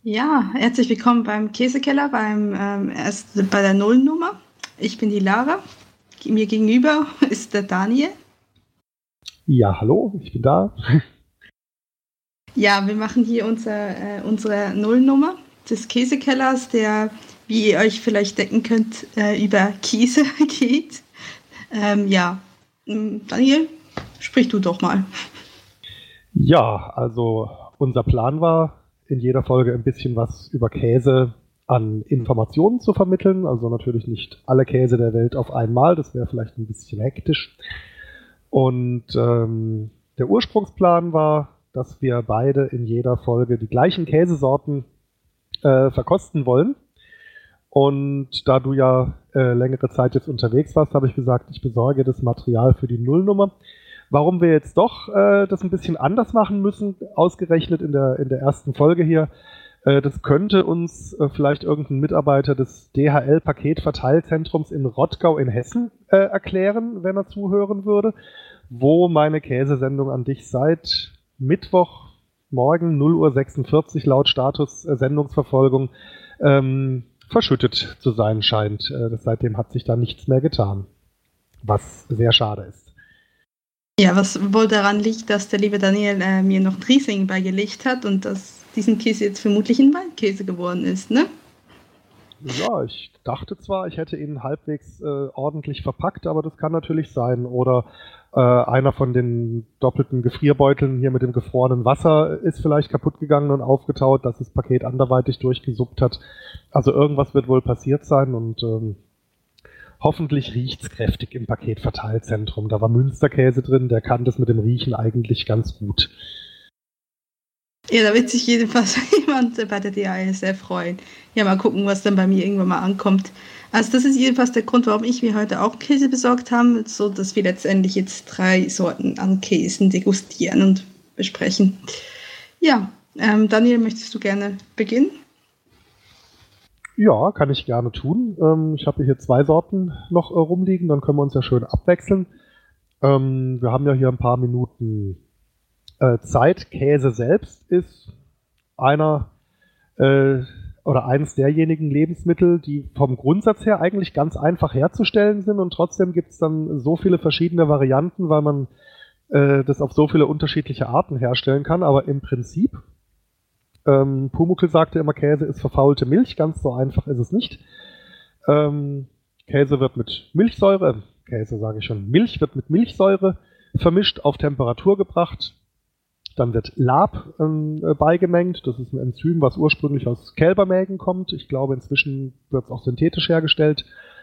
Ja, herzlich willkommen beim Käsekeller, bei der Nullnummer. Ich bin die Lara. Mir gegenüber ist der Daniel. Ja, hallo, ich bin da. Ja, wir machen hier unsere Nullnummer des Käsekellers, der, wie ihr euch vielleicht denken könnt, über Käse geht. Daniel, sprich du doch mal. Ja, also unser Plan war, in jeder Folge ein bisschen was über Käse an Informationen zu vermitteln. Also natürlich nicht alle Käse der Welt auf einmal, das wäre vielleicht ein bisschen hektisch. Und der Ursprungsplan war, dass wir beide in jeder Folge die gleichen Käsesorten verkosten wollen. Und da du ja längere Zeit jetzt unterwegs warst, habe ich gesagt, ich besorge das Material für die Nullnummer. Warum wir jetzt doch das ein bisschen anders machen müssen, ausgerechnet in der ersten Folge hier, das könnte uns vielleicht irgendein Mitarbeiter des DHL-Paketverteilzentrums in Rottgau in Hessen erklären, wenn er zuhören würde, wo meine Käsesendung an dich seit Mittwochmorgen 0:46 Uhr laut Status Sendungsverfolgung verschüttet zu sein scheint. Seitdem hat sich da nichts mehr getan, was sehr schade ist. Ja, was wohl daran liegt, dass der liebe Daniel mir noch ein Riesling beigelegt hat und dass diesen Käse jetzt vermutlich ein Weinkäse geworden ist, ne? Ja, ich dachte zwar, ich hätte ihn halbwegs ordentlich verpackt, aber das kann natürlich sein. Oder einer von den doppelten Gefrierbeuteln hier mit dem gefrorenen Wasser ist vielleicht kaputt gegangen und aufgetaut, dass das Paket anderweitig durchgesuppt hat. Also irgendwas wird wohl passiert sein und hoffentlich riecht's kräftig im Paketverteilzentrum. Da war Münsterkäse drin, der kann das mit dem Riechen eigentlich ganz gut. Ja, da wird sich jedenfalls jemand bei der DHL sehr freuen. Ja, mal gucken, was dann bei mir irgendwann mal ankommt. Also das ist jedenfalls der Grund, warum wir heute auch Käse besorgt haben, so dass wir letztendlich jetzt 3 Sorten an Käsen degustieren und besprechen. Ja, Daniel, möchtest du gerne beginnen? Ja, kann ich gerne tun. Ich habe hier 2 Sorten noch rumliegen, dann können wir uns ja schön abwechseln. Wir haben ja hier ein paar Minuten Zeit. Käse selbst ist einer oder eines derjenigen Lebensmittel, die vom Grundsatz her eigentlich ganz einfach herzustellen sind und trotzdem gibt es dann so viele verschiedene Varianten, weil man das auf so viele unterschiedliche Arten herstellen kann, aber im Prinzip Pumuckl sagte immer, Käse ist verfaulte Milch, ganz so einfach ist es nicht. Käse wird mit Milch wird mit Milchsäure vermischt, auf Temperatur gebracht. Dann wird Lab beigemengt. Das ist ein Enzym, was ursprünglich aus Kälbermägen kommt. Ich glaube, inzwischen wird es auch synthetisch hergestellt.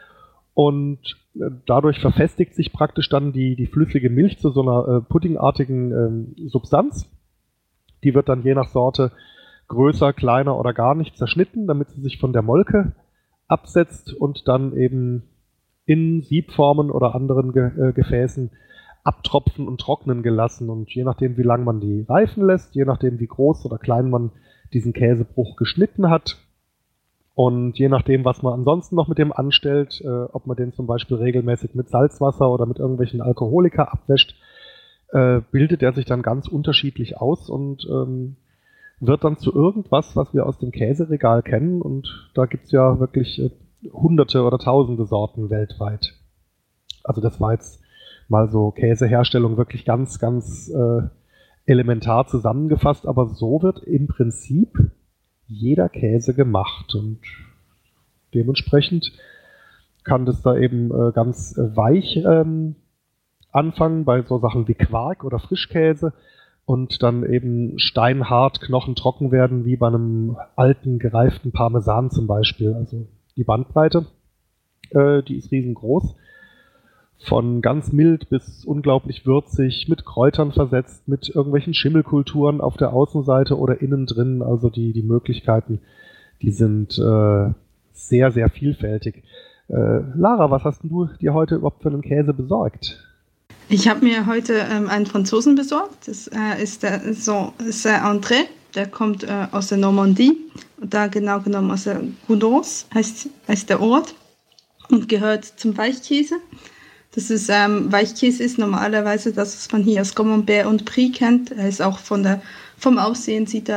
Und dadurch verfestigt sich praktisch dann die flüssige Milch zu so einer puddingartigen Substanz. Die wird dann je nach Sorte größer, kleiner oder gar nicht zerschnitten, damit sie sich von der Molke absetzt und dann eben in Siebformen oder anderen Gefäßen abtropfen und trocknen gelassen. Und je nachdem, wie lang man die reifen lässt, je nachdem, wie groß oder klein man diesen Käsebruch geschnitten hat und je nachdem, was man ansonsten noch mit dem anstellt, ob man den zum Beispiel regelmäßig mit Salzwasser oder mit irgendwelchen Alkoholika abwäscht, bildet er sich dann ganz unterschiedlich aus und wird dann zu irgendwas, was wir aus dem Käseregal kennen. Und da gibt es ja wirklich Hunderte oder Tausende Sorten weltweit. Also das war jetzt mal so Käseherstellung wirklich ganz, ganz elementar zusammengefasst. Aber so wird im Prinzip jeder Käse gemacht. Und dementsprechend kann das da eben ganz weich anfangen bei so Sachen wie Quark oder Frischkäse. Und dann eben steinhart, knochentrocken werden, wie bei einem alten, gereiften Parmesan zum Beispiel. Also die Bandbreite, die ist riesengroß. Von ganz mild bis unglaublich würzig, mit Kräutern versetzt, mit irgendwelchen Schimmelkulturen auf der Außenseite oder innen drin. Also die Möglichkeiten, die sind sehr, sehr vielfältig. Lara, was hast du dir heute überhaupt für einen Käse besorgt? Ich habe mir heute einen Franzosen besorgt. Das ist der Saint-André. Der kommt aus der Normandie. Da genau genommen aus der Goudance heißt der Ort und gehört zum Weichkäse. Das ist Weichkäse ist normalerweise das, was man hier aus Camembert und Brie kennt. Er ist auch vom Aussehen sieht er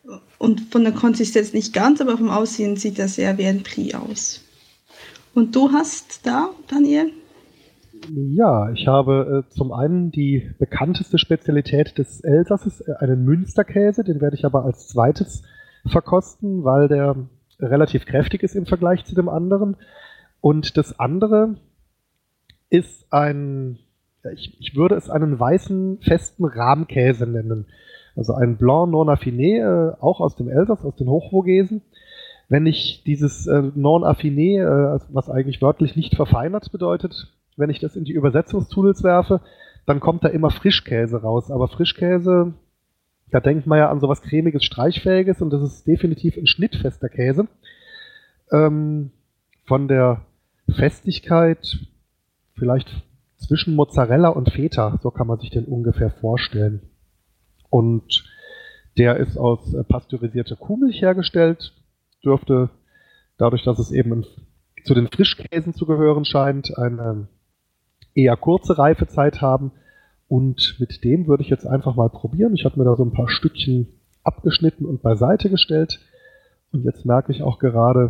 Und von der Konsistenz nicht ganz, aber vom Aussehen sieht er sehr wie ein Brie aus. Und du hast da, Daniel? Ja, ich habe zum einen die bekannteste Spezialität des Elsasses, einen Münsterkäse, den werde ich aber als zweites verkosten, weil der relativ kräftig ist im Vergleich zu dem anderen. Und das andere ist ich würde es einen weißen, festen Rahmkäse nennen. Also ein Blanc non affiné, auch aus dem Elsass, aus den Hochvogesen. Wenn ich dieses non affiné, was eigentlich wörtlich nicht verfeinert bedeutet, wenn ich das in die Übersetzungstools werfe, dann kommt da immer Frischkäse raus. Aber Frischkäse, da denkt man ja an sowas cremiges, streichfähiges und das ist definitiv ein schnittfester Käse. Von der Festigkeit vielleicht zwischen Mozzarella und Feta, so kann man sich den ungefähr vorstellen. Und der ist aus pasteurisierter Kuhmilch hergestellt, dürfte dadurch, dass es eben zu den Frischkäsen zu gehören scheint, eine eher kurze Reifezeit haben. Und mit dem würde ich jetzt einfach mal probieren. Ich habe mir da so ein paar Stückchen abgeschnitten und beiseite gestellt. Und jetzt merke ich auch gerade,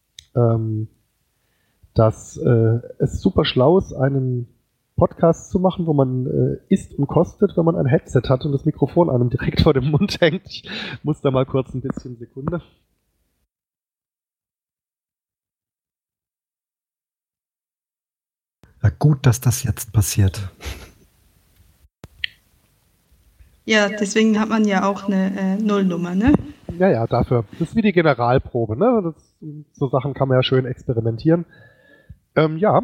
dass es super schlau ist, einen Podcast zu machen, wo man isst und kostet, wenn man ein Headset hat und das Mikrofon einem direkt vor dem Mund hängt. Ich muss da mal kurz ein bisschen Sekunde. Ja, gut, dass das jetzt passiert. Ja, deswegen hat man ja auch eine Nullnummer, ne? Ja, dafür. Das ist wie die Generalprobe, ne? So Sachen kann man ja schön experimentieren. Ja.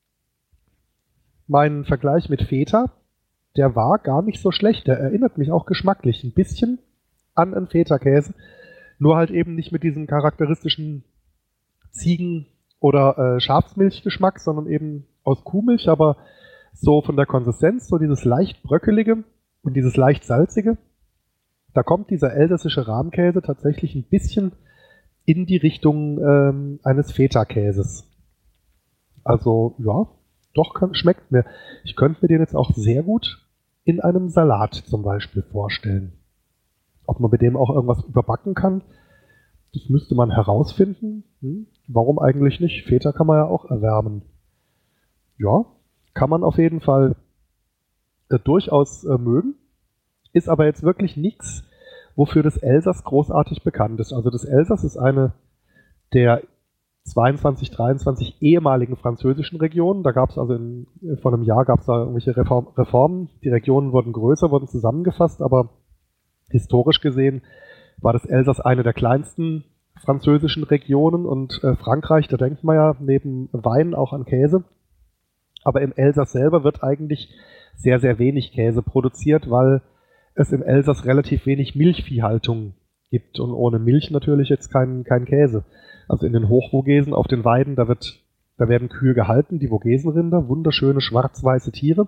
Mein Vergleich mit Feta, der war gar nicht so schlecht. Der erinnert mich auch geschmacklich ein bisschen an einen Feta-Käse. Nur halt eben nicht mit diesem charakteristischen Ziegen- oder Schafsmilchgeschmack, sondern eben aus Kuhmilch, aber so von der Konsistenz, so dieses leicht bröckelige und dieses leicht salzige. Da kommt dieser elsässische Rahmkäse tatsächlich ein bisschen in die Richtung eines Feta-Käses. Also, ja, doch schmeckt mir. Ich könnte mir den jetzt auch sehr gut in einem Salat zum Beispiel vorstellen. Ob man mit dem auch irgendwas überbacken kann, das müsste man herausfinden. Warum eigentlich nicht? Feta kann man ja auch erwärmen. Ja, kann man auf jeden Fall durchaus mögen. Ist aber jetzt wirklich nichts, wofür das Elsass großartig bekannt ist. Also das Elsass ist eine der 22, 23 ehemaligen französischen Regionen. Da gab es also vor einem Jahr gab es da irgendwelche Reformen. Die Regionen wurden größer, wurden zusammengefasst, aber historisch gesehen war das Elsass eine der kleinsten französischen Regionen und Frankreich, da denkt man ja neben Wein auch an Käse. Aber im Elsass selber wird eigentlich sehr, sehr wenig Käse produziert, weil es im Elsass relativ wenig Milchviehhaltung gibt und ohne Milch natürlich jetzt kein Käse. Also in den Hochvogesen auf den Weiden, da werden Kühe gehalten, die Vogesenrinder, wunderschöne schwarz-weiße Tiere.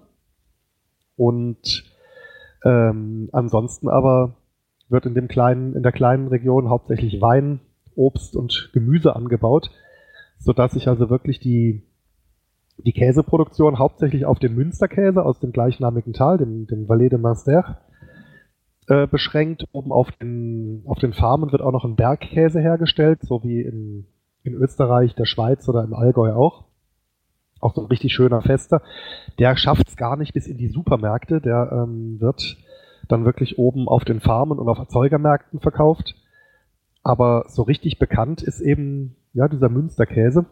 Und ansonsten aber wird in der kleinen Region hauptsächlich Wein, Obst und Gemüse angebaut, sodass sich also wirklich die Käseproduktion hauptsächlich auf den Münsterkäse aus dem gleichnamigen Tal, dem Valais de Münster, beschränkt. Oben auf den Farmen wird auch noch ein Bergkäse hergestellt, so wie in Österreich, der Schweiz oder im Allgäu auch. Auch so ein richtig schöner Fester. Der schafft es gar nicht bis in die Supermärkte. Der wird dann wirklich oben auf den Farmen und auf Erzeugermärkten verkauft. Aber so richtig bekannt ist eben ja dieser Münsterkäse.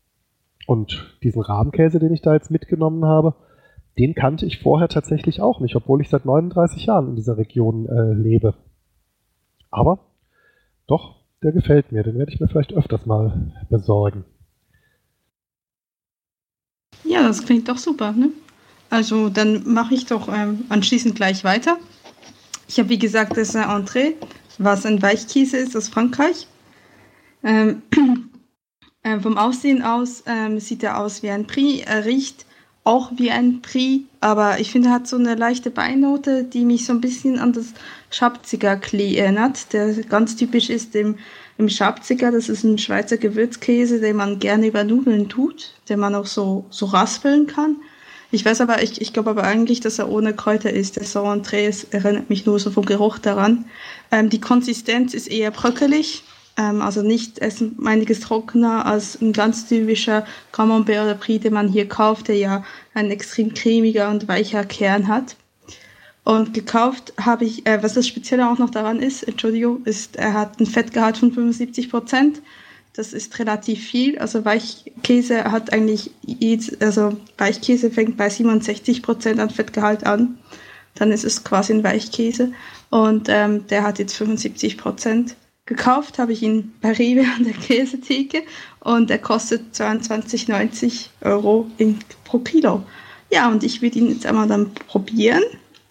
Und diesen Rahmkäse, den ich da jetzt mitgenommen habe, den kannte ich vorher tatsächlich auch nicht, obwohl ich seit 39 Jahren in dieser Region lebe. Aber doch, der gefällt mir. Den werde ich mir vielleicht öfters mal besorgen. Ja, das klingt doch super, ne? Also dann mache ich doch anschließend gleich weiter. Ich habe wie gesagt das Entree, was ein Weichkäse ist aus Frankreich. Vom Aussehen aus sieht er aus wie ein Brie. Er riecht auch wie ein Brie, aber ich finde, er hat so eine leichte Beinote, die mich so ein bisschen an das Schabziger Klee erinnert, der ganz typisch ist im Schabziger. Das ist ein Schweizer Gewürzkäse, den man gerne über Nudeln tut, den man auch so raspeln kann. Ich weiß aber, ich glaube aber eigentlich, dass er ohne Kräuter ist. Der Saint André erinnert mich nur so vom Geruch daran. Die Konsistenz ist eher bröckelig, also nicht, es ist um einiges trockener als ein ganz typischer Camembert oder Brie, den man hier kauft, der ja ein extrem cremiger und weicher Kern hat. Und gekauft habe ich, was das Spezielle auch noch daran ist, Entschuldigung, ist, er hat ein Fettgehalt von 75%. Das ist relativ viel. Also Weichkäse hat eigentlich, also Weichkäse fängt bei 67% an Fettgehalt an. Dann ist es quasi ein Weichkäse. Und der hat jetzt 75%. Gekauft habe ich ihn bei Rewe an der Käsetheke und er kostet 22,90 € pro Kilo. Ja, und ich würde ihn jetzt einmal dann probieren.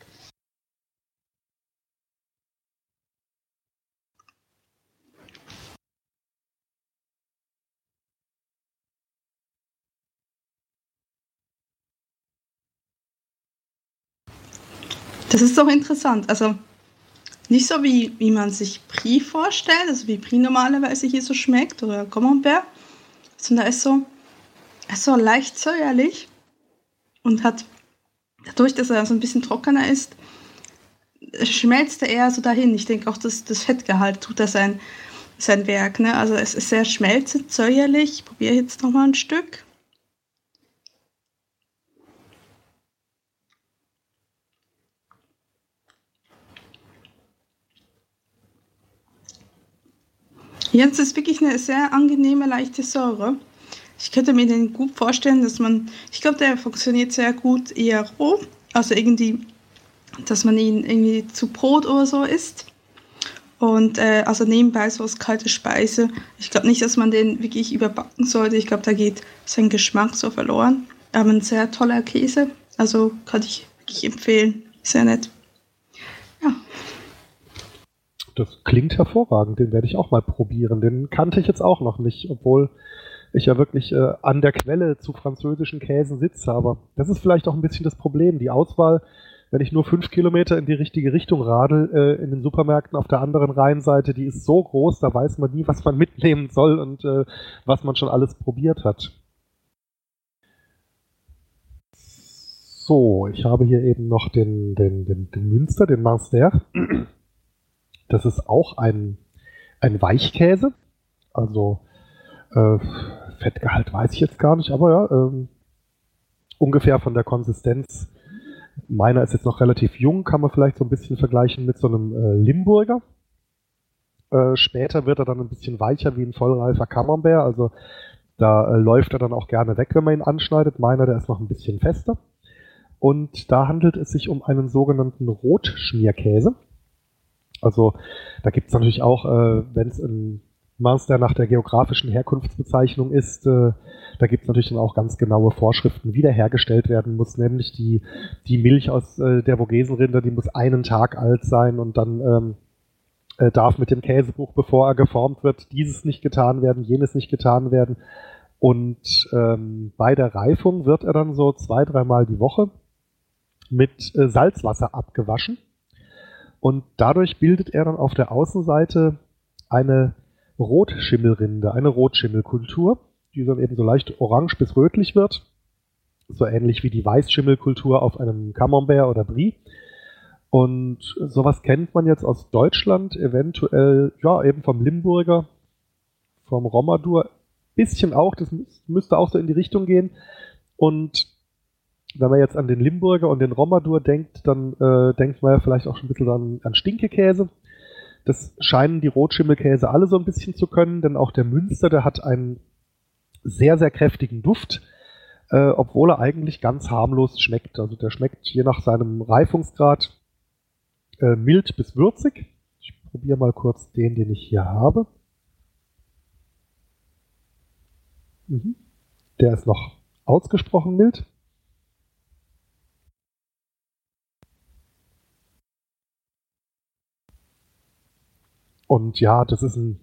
Das ist doch interessant. Also nicht so wie man sich Brie vorstellt, also wie Brie normalerweise hier so schmeckt oder Camembert, sondern er ist so leicht säuerlich und hat dadurch, dass er so ein bisschen trockener ist, schmelzt er eher so dahin. Ich denke auch, dass das Fettgehalt tut da sein Werk. Ne? Also es ist sehr schmelzend, säuerlich. Ich probiere jetzt nochmal ein Stück. Jetzt ist wirklich eine sehr angenehme, leichte Säure. Ich könnte mir den gut vorstellen, ich glaube, der funktioniert sehr gut eher roh, also irgendwie, dass man ihn irgendwie zu Brot oder so isst. Und also nebenbei so als kalte Speise. Ich glaube nicht, dass man den wirklich überbacken sollte. Ich glaube, da geht sein Geschmack so verloren. Aber ein sehr toller Käse, also kann ich wirklich empfehlen. Sehr nett. Ja. Das klingt hervorragend, den werde ich auch mal probieren. Den kannte ich jetzt auch noch nicht, obwohl ich ja wirklich an der Quelle zu französischen Käsen sitze. Aber das ist vielleicht auch ein bisschen das Problem. Die Auswahl, wenn ich nur 5 Kilometer in die richtige Richtung radel, in den Supermärkten auf der anderen Rheinseite, die ist so groß, da weiß man nie, was man mitnehmen soll und was man schon alles probiert hat. So, ich habe hier eben noch den Münster, den Münster. Das ist auch ein Weichkäse. Also Fettgehalt weiß ich jetzt gar nicht, aber ja, ungefähr von der Konsistenz. Meiner ist jetzt noch relativ jung, kann man vielleicht so ein bisschen vergleichen mit so einem Limburger. Später wird er dann ein bisschen weicher wie ein vollreifer Camembert, also da läuft er dann auch gerne weg, wenn man ihn anschneidet. Meiner, der ist noch ein bisschen fester. Und da handelt es sich um einen sogenannten Rotschmierkäse. Also da gibt es natürlich auch, wenn es ein Münster nach der geografischen Herkunftsbezeichnung ist, da gibt es natürlich dann auch ganz genaue Vorschriften, wie der hergestellt werden muss, nämlich die Milch aus der Vogesenrinder, die muss 1 Tag alt sein und dann darf mit dem Käsebuch, bevor er geformt wird, dieses nicht getan werden, jenes nicht getan werden. Und bei der Reifung wird er dann so 2-3 Mal die Woche mit Salzwasser abgewaschen. Und dadurch bildet er dann auf der Außenseite eine Rotschimmelrinde, eine Rotschimmelkultur, die dann eben so leicht orange bis rötlich wird. So ähnlich wie die Weißschimmelkultur auf einem Camembert oder Brie. Und sowas kennt man jetzt aus Deutschland, eventuell ja eben vom Limburger, vom Romadur, bisschen auch, das müsste auch so in die Richtung gehen. Und wenn man jetzt an den Limburger und den Romadur denkt, dann denkt man ja vielleicht auch schon ein bisschen an Stinkekäse. Das scheinen die Rotschimmelkäse alle so ein bisschen zu können, denn auch der Münster, der hat einen sehr, sehr kräftigen Duft, obwohl er eigentlich ganz harmlos schmeckt. Also der schmeckt je nach seinem Reifungsgrad mild bis würzig. Ich probiere mal kurz den ich hier habe. Der ist noch ausgesprochen mild. Und ja, das ist ein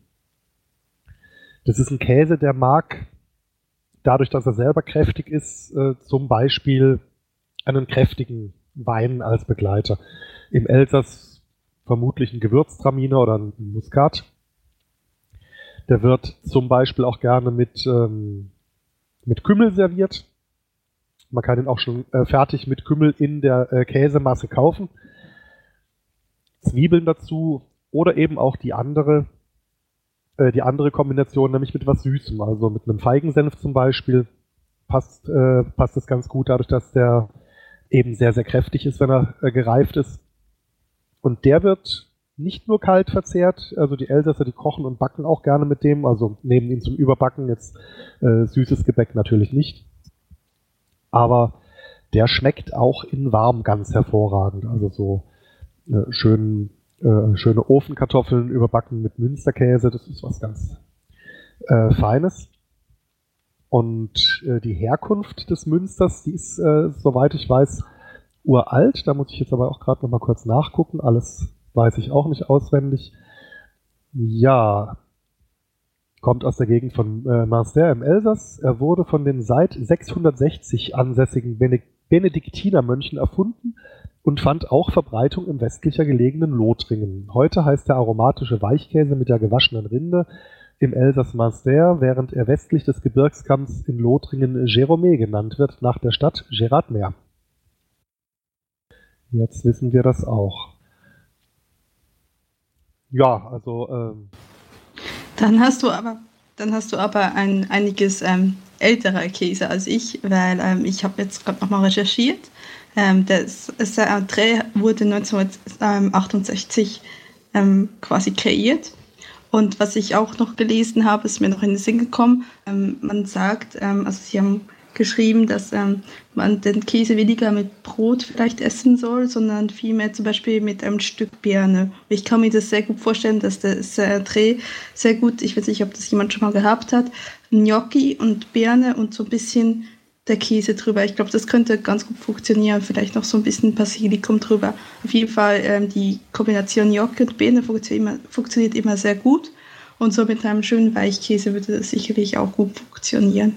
Käse, der mag, dadurch, dass er selber kräftig ist, zum Beispiel einen kräftigen Wein als Begleiter. Im Elsass vermutlich ein Gewürztraminer oder ein Muskat. Der wird zum Beispiel auch gerne mit Kümmel serviert. Man kann ihn auch schon fertig mit Kümmel in der Käsemasse kaufen. Zwiebeln dazu oder eben auch die andere Kombination, nämlich mit was Süßem, also mit einem Feigensenf zum Beispiel, passt das ganz gut, dadurch, dass der eben sehr, sehr kräftig ist, wenn er gereift ist. Und der wird nicht nur kalt verzehrt, also die Elsässer, die kochen und backen auch gerne mit dem, also nehmen ihn zum Überbacken, jetzt süßes Gebäck natürlich nicht. Aber der schmeckt auch in warm ganz hervorragend, also so schöne Ofenkartoffeln überbacken mit Münsterkäse, das ist was ganz Feines. Und die Herkunft des Münsters, die ist, soweit ich weiß, uralt. Da muss ich jetzt aber auch gerade noch mal kurz nachgucken. Alles weiß ich auch nicht auswendig. Ja, kommt aus der Gegend von Marseille im Elsass. Er wurde von den seit 660 ansässigen Benediktinermönchen erfunden und fand auch Verbreitung im westlicher gelegenen Lothringen. Heute heißt der aromatische Weichkäse mit der gewaschenen Rinde im Elsass Marseille, während er westlich des Gebirgskamms in Lothringen Jérôme genannt wird, nach der Stadt Gérardmer. Jetzt wissen wir das auch. Ja, also Dann hast du aber einiges älterer Käse als ich, weil ich habe jetzt gerade nochmal recherchiert. Das Saint-André wurde 1968 quasi kreiert. Und was ich auch noch gelesen habe, ist mir noch in den Sinn gekommen. Man sagt, also sie haben geschrieben, dass man den Käse weniger mit Brot vielleicht essen soll, sondern vielmehr zum Beispiel mit einem Stück Birne. Ich kann mir das sehr gut vorstellen, dass der Saint-André sehr gut, ich weiß nicht, ob das jemand schon mal gehabt hat, Gnocchi und Birne und so ein bisschen der Käse drüber. Ich glaube, das könnte ganz gut funktionieren. Vielleicht noch so ein bisschen Basilikum drüber. Auf jeden Fall die Kombination Gnocchi und Birne funktioniert immer sehr gut. Und so mit einem schönen Weichkäse würde das sicherlich auch gut funktionieren.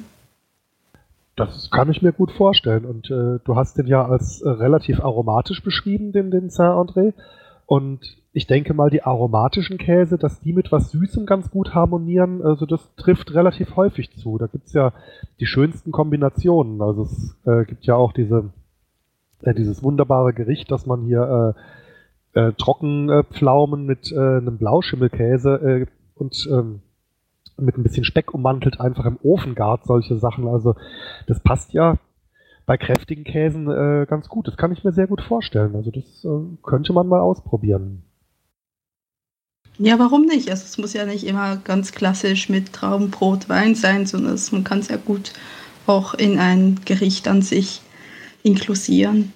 Das kann ich mir gut vorstellen. Und du hast den ja als relativ aromatisch beschrieben, den Saint-André. Und ich denke mal, die aromatischen Käse, dass die mit was Süßem ganz gut harmonieren, also das trifft relativ häufig zu. Da gibt's ja die schönsten Kombinationen. Also es gibt ja auch dieses wunderbare Gericht, dass man hier Trockenpflaumen mit einem Blauschimmelkäse und mit ein bisschen Speck ummantelt, einfach im Ofen gart, solche Sachen. Also das passt ja bei kräftigen Käsen ganz gut. Das kann ich mir sehr gut vorstellen. Also das könnte man mal ausprobieren. Ja, warum nicht? Also es muss ja nicht immer ganz klassisch mit Traubenbrot, Wein sein, sondern man kann es ja gut auch in ein Gericht an sich inklusieren.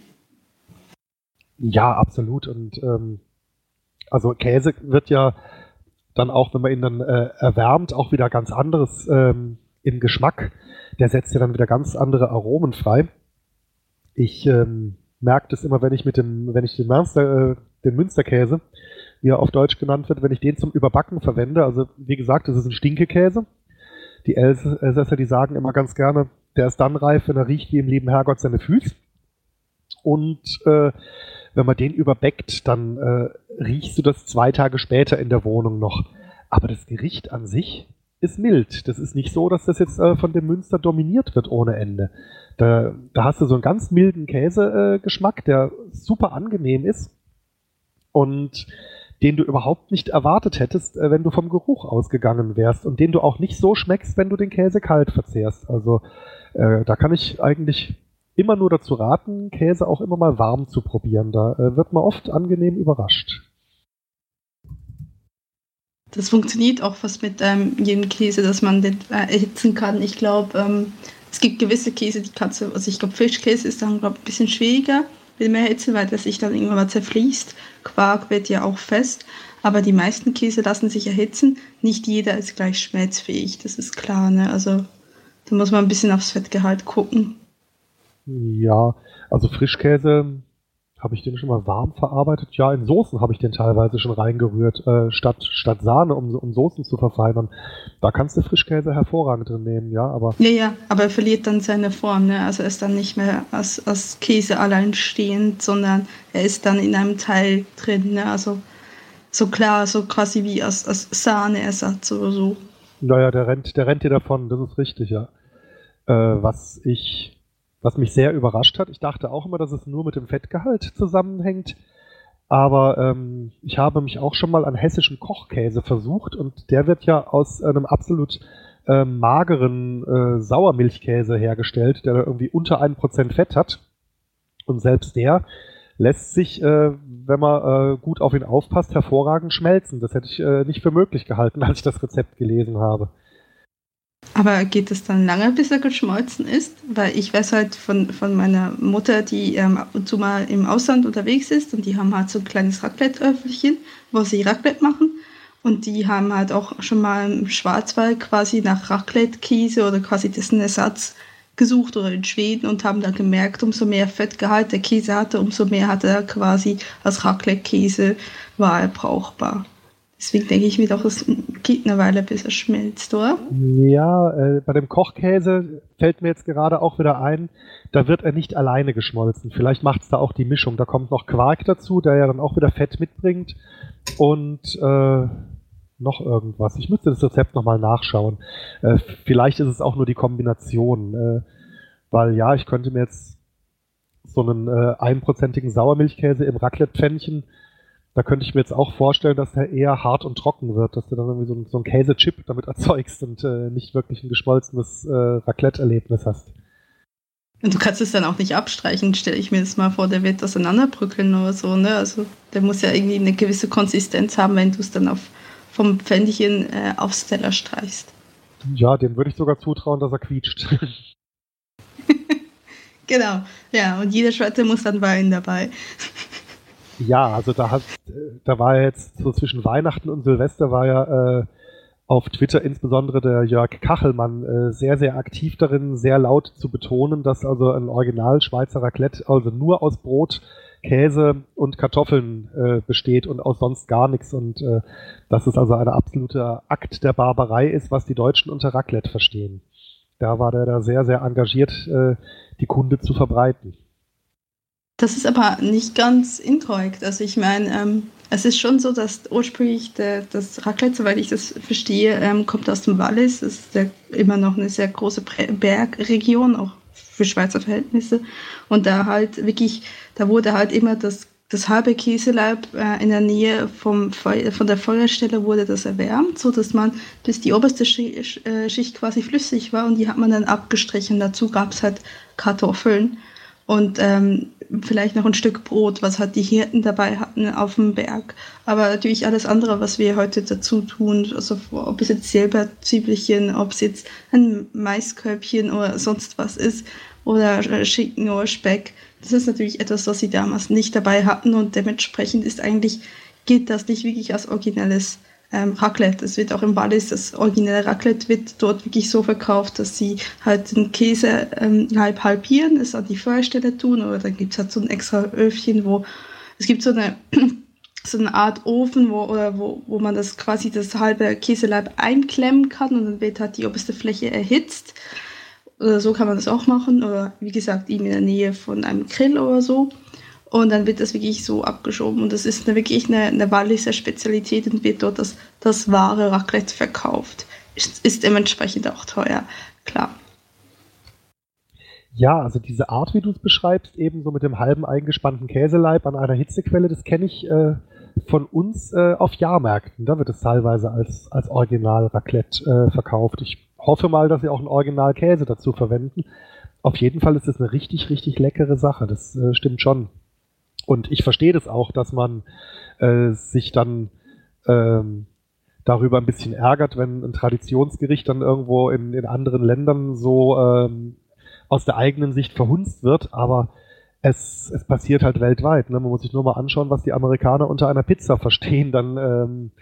Ja, absolut. Und also Käse wird ja dann auch, wenn man ihn dann erwärmt, auch wieder ganz anderes im Geschmack. Der setzt ja dann wieder ganz andere Aromen frei. Ich merke das immer, wenn ich den Münsterkäse, wie er auf Deutsch genannt wird, wenn ich den zum Überbacken verwende. Also wie gesagt, das ist ein Stinkekäse. Die Elsässer, die sagen immer ganz gerne, der ist dann reif, wenn er riecht wie im lieben Herrgott seine Füße. Und wenn man den überbäckt, dann riechst du das 2 Tage später in der Wohnung noch. Aber das Gericht an sich ist mild. Das ist nicht so, dass das jetzt von dem Münster dominiert wird ohne Ende. Da hast du so einen ganz milden Käsegeschmack, der super angenehm ist und den du überhaupt nicht erwartet hättest, wenn du vom Geruch ausgegangen wärst und den du auch nicht so schmeckst, wenn du den Käse kalt verzehrst. Also da kann ich eigentlich immer nur dazu raten, Käse auch immer mal warm zu probieren. Da wird man oft angenehm überrascht. Das funktioniert auch fast mit jedem Käse, dass man den erhitzen kann. Ich glaube, es gibt gewisse Käse, die kannst du, also ich glaube, Fischkäse ist dann, glaube ich, ein bisschen schwieriger mit dem Erhitzen, weil der sich dann irgendwann mal zerfließt. Quark wird ja auch fest, aber die meisten Käse lassen sich erhitzen. Nicht jeder ist gleich schmelzfähig, das ist klar, ne? Also da muss man ein bisschen aufs Fettgehalt gucken. Ja, also Frischkäse, habe ich den schon mal warm verarbeitet? Ja, in Soßen habe ich den teilweise schon reingerührt, statt Sahne, um Soßen zu verfeinern. Da kannst du Frischkäse hervorragend drin nehmen, ja, aber... Ja, aber er verliert dann seine Form, ne? Also er ist dann nicht mehr als Käse allein stehend, sondern er ist dann in einem Teil drin, ne? Also so klar, so quasi wie als Sahneersatz oder so. Naja, der rennt dir davon, das ist richtig, ja. Was ich was mich sehr überrascht hat. Ich dachte auch immer, dass es nur mit dem Fettgehalt zusammenhängt. Aber ich habe mich auch schon mal an hessischen Kochkäse versucht und der wird ja aus einem absolut mageren Sauermilchkäse hergestellt, der da irgendwie unter 1% Fett hat. Und selbst der lässt sich, wenn man gut auf ihn aufpasst, hervorragend schmelzen. Das hätte ich nicht für möglich gehalten, als ich das Rezept gelesen habe. Aber geht es dann lange, bis er geschmolzen ist? Weil ich weiß halt von meiner Mutter, die ab und zu mal im Ausland unterwegs ist und die haben halt so ein kleines Raclette-Öffelchen, wo sie Raclette machen. Und die haben halt auch schon mal im Schwarzwald quasi nach Raclette-Käse oder quasi dessen Ersatz gesucht oder in Schweden und haben dann gemerkt, umso mehr Fettgehalt der Käse hatte, umso mehr hat er quasi als Raclette-Käse, war er brauchbar. Deswegen denke ich mir doch, es geht eine Weile, bis er schmilzt, oder? Ja, bei dem Kochkäse fällt mir jetzt gerade auch wieder ein, da wird er nicht alleine geschmolzen. Vielleicht macht es da auch die Mischung. Da kommt noch Quark dazu, der ja dann auch wieder Fett mitbringt und noch irgendwas. Ich müsste das Rezept nochmal nachschauen. Vielleicht ist es auch nur die Kombination. Weil ja, ich könnte mir jetzt so einen 1%igen Sauermilchkäse im Raclette-Pfännchen, da könnte ich mir jetzt auch vorstellen, dass der eher hart und trocken wird, dass du dann irgendwie so ein Käsechip damit erzeugst und nicht wirklich ein geschmolzenes Raclette-Erlebnis hast. Und du kannst es dann auch nicht abstreichen, stelle ich mir das mal vor, der wird auseinanderbröckeln oder so, ne? Also der muss ja irgendwie eine gewisse Konsistenz haben, wenn du es dann vom Pfännchen aufs Teller streichst. Ja, dem würde ich sogar zutrauen, dass er quietscht. Genau, ja, und jeder Schwerte muss dann Wein dabei. Ja, also da war ja jetzt so zwischen Weihnachten und Silvester war ja auf Twitter insbesondere der Jörg Kachelmann sehr, sehr aktiv darin, sehr laut zu betonen, dass also ein Original Schweizer Raclette also nur aus Brot, Käse und Kartoffeln besteht und aus sonst gar nichts und dass es also ein absoluter Akt der Barbarei ist, was die Deutschen unter Raclette verstehen. Da war der da sehr, sehr engagiert, die Kunde zu verbreiten. Das ist aber nicht ganz inkorrekt. Also ich meine, es ist schon so, dass ursprünglich das Raclette, soweit ich das verstehe, kommt aus dem Wallis. Das ist immer noch eine sehr große Bergregion, auch für Schweizer Verhältnisse. Und da halt wirklich, da wurde halt immer das halbe Käseleib in der Nähe von der Feuerstelle wurde das erwärmt, so dass man bis die oberste Schicht quasi flüssig war und die hat man dann abgestrichen. Dazu gab es halt Kartoffeln und vielleicht noch ein Stück Brot, was halt die Hirten dabei hatten auf dem Berg. Aber natürlich alles andere, was wir heute dazu tun, also ob es jetzt Silberzwiebelchen, ob es jetzt ein Maiskörbchen oder sonst was ist oder Schinken oder Speck, das ist natürlich etwas, was sie damals nicht dabei hatten und dementsprechend gilt das nicht wirklich als originelles Raclette. Es wird auch im Wallis, das originelle Raclette wird dort wirklich so verkauft, dass sie halt den Käse halbieren, es an die Feuerstelle tun oder dann gibt es halt so ein extra Öfchen, es gibt so eine Art Ofen, wo man das quasi das halbe Käseleib einklemmen kann und dann wird halt die oberste Fläche erhitzt. Oder so kann man das auch machen oder wie gesagt eben in der Nähe von einem Grill oder so. Und dann wird das wirklich so abgeschoben. Und das ist wirklich eine Walliser Spezialität und wird dort das wahre Raclette verkauft. Ist dementsprechend auch teuer, klar. Ja, also diese Art, wie du es beschreibst, eben so mit dem halben eingespannten Käseleib an einer Hitzequelle, das kenne ich von uns auf Jahrmärkten. Da wird es teilweise als Original Raclette verkauft. Ich hoffe mal, dass sie auch einen Original Käse dazu verwenden. Auf jeden Fall ist es eine richtig, richtig leckere Sache. Das stimmt schon. Und ich verstehe das auch, dass man sich dann darüber ein bisschen ärgert, wenn ein Traditionsgericht dann irgendwo in anderen Ländern so aus der eigenen Sicht verhunzt wird, aber es passiert halt weltweit. Ne? Man muss sich nur mal anschauen, was die Amerikaner unter einer Pizza verstehen, dann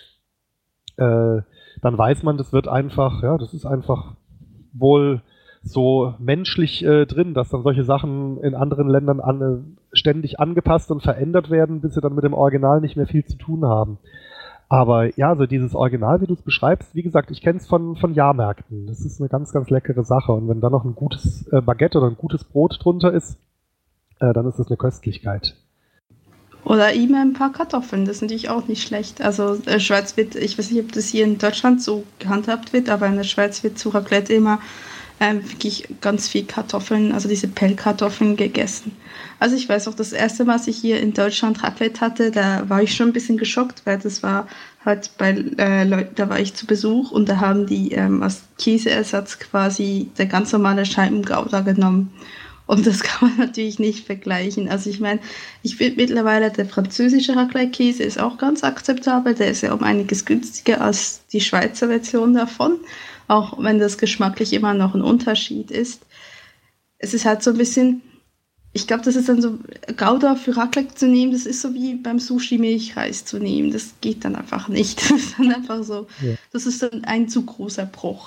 weiß man, das ist einfach wohl so menschlich drin, dass dann solche Sachen in anderen Ländern ständig angepasst und verändert werden, bis sie dann mit dem Original nicht mehr viel zu tun haben. Aber ja, so dieses Original, wie du es beschreibst, wie gesagt, ich kenne es von Jahrmärkten. Das ist eine ganz, ganz leckere Sache. Und wenn da noch ein gutes Baguette oder ein gutes Brot drunter ist, dann ist das eine Köstlichkeit. Oder eben ein paar Kartoffeln, das ist natürlich auch nicht schlecht. Also Schweiz wird, ich weiß nicht, ob das hier in Deutschland so gehandhabt wird, aber in der Schweiz wird zu Raclette immer wirklich ganz viel Kartoffeln, also diese Pellkartoffeln gegessen. Also ich weiß auch, das erste Mal, als ich hier in Deutschland Raclette hatte, da war ich schon ein bisschen geschockt, weil das war halt bei Leuten, da war ich zu Besuch und da haben die als Käseersatz quasi der ganz normale Scheibengouda genommen. Und das kann man natürlich nicht vergleichen. Also ich meine, ich finde mittlerweile, der französische Raclette-Käse ist auch ganz akzeptabel. Der ist ja um einiges günstiger als die Schweizer Version davon. Auch wenn das geschmacklich immer noch ein Unterschied ist. Es ist halt so ein bisschen, ich glaube, das ist dann so, Gouda für Raclette zu nehmen, das ist so wie beim Sushi Milchreis zu nehmen. Das geht dann einfach nicht. Das ist dann einfach so, das ist dann ein zu großer Bruch.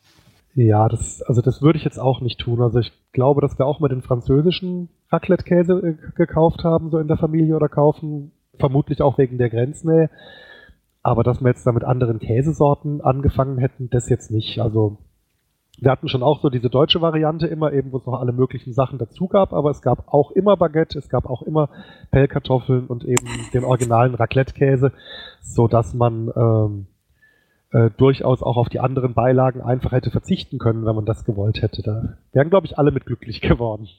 Ja, das würde ich jetzt auch nicht tun. Also ich glaube, dass wir auch mal den französischen Raclette-Käse gekauft haben, so in der Familie oder kaufen. Vermutlich auch wegen der Grenznähe. Aber dass wir jetzt da mit anderen Käsesorten angefangen hätten, das jetzt nicht. Also wir hatten schon auch so diese deutsche Variante immer eben, wo es noch alle möglichen Sachen dazu gab. Aber es gab auch immer Baguette, es gab auch immer Pellkartoffeln und eben den originalen Raclette-Käse, sodass man durchaus auch auf die anderen Beilagen einfach hätte verzichten können, wenn man das gewollt hätte. Da wären, glaube ich, alle mit glücklich geworden.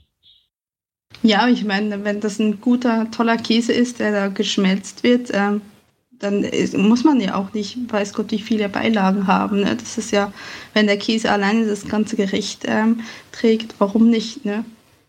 Ja, ich meine, wenn das ein guter, toller Käse ist, der da geschmelzt wird, dann muss man ja auch nicht, weiß Gott, wie viele Beilagen haben. Ne? Das ist ja, wenn der Käse alleine das ganze Gericht trägt, warum nicht? Ne?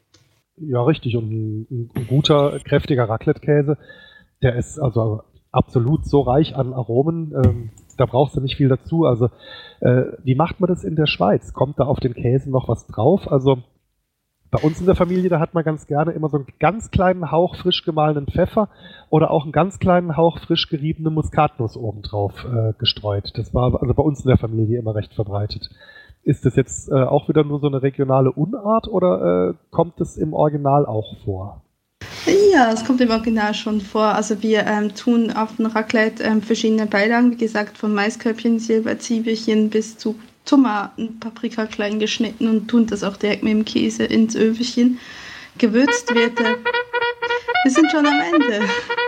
Ja, richtig. Und ein guter, kräftiger Raclette-Käse, der ist also absolut so reich an Aromen, da brauchst du nicht viel dazu. Also, wie macht man das in der Schweiz? Kommt da auf den Käse noch was drauf? Also, bei uns in der Familie, da hat man ganz gerne immer so einen ganz kleinen Hauch frisch gemahlenen Pfeffer oder auch einen ganz kleinen Hauch frisch geriebene Muskatnuss obendrauf gestreut. Das war also bei uns in der Familie immer recht verbreitet. Ist das jetzt auch wieder nur so eine regionale Unart oder kommt es im Original auch vor? Ja, es kommt im Original schon vor. Also wir tun auf den Raclette verschiedene Beilagen, wie gesagt, von Maiskörbchen, Silberzwiebelchen bis zu Tomaten, Paprika klein geschnitten und tun das auch direkt mit dem Käse ins Öfchen. Gewürzt wird wir sind schon am Ende.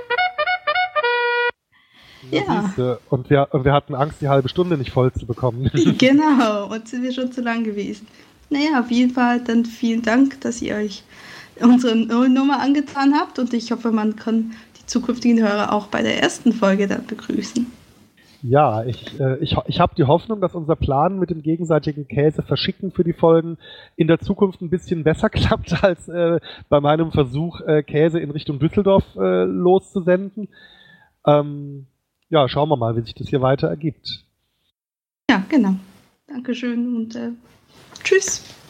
Ja. Und wir hatten Angst, die halbe Stunde nicht voll zu bekommen. Genau, und sind wir schon zu lang gewesen. Naja, auf jeden Fall dann vielen Dank, dass ihr euch unsere Nummer angetan habt und ich hoffe, man kann die zukünftigen Hörer auch bei der ersten Folge dann begrüßen. Ja, ich habe die Hoffnung, dass unser Plan mit dem gegenseitigen Käse verschicken für die Folgen in der Zukunft ein bisschen besser klappt als bei meinem Versuch, Käse in Richtung Düsseldorf loszusenden. Ja, schauen wir mal, wie sich das hier weiter ergibt. Ja, genau. Dankeschön und tschüss.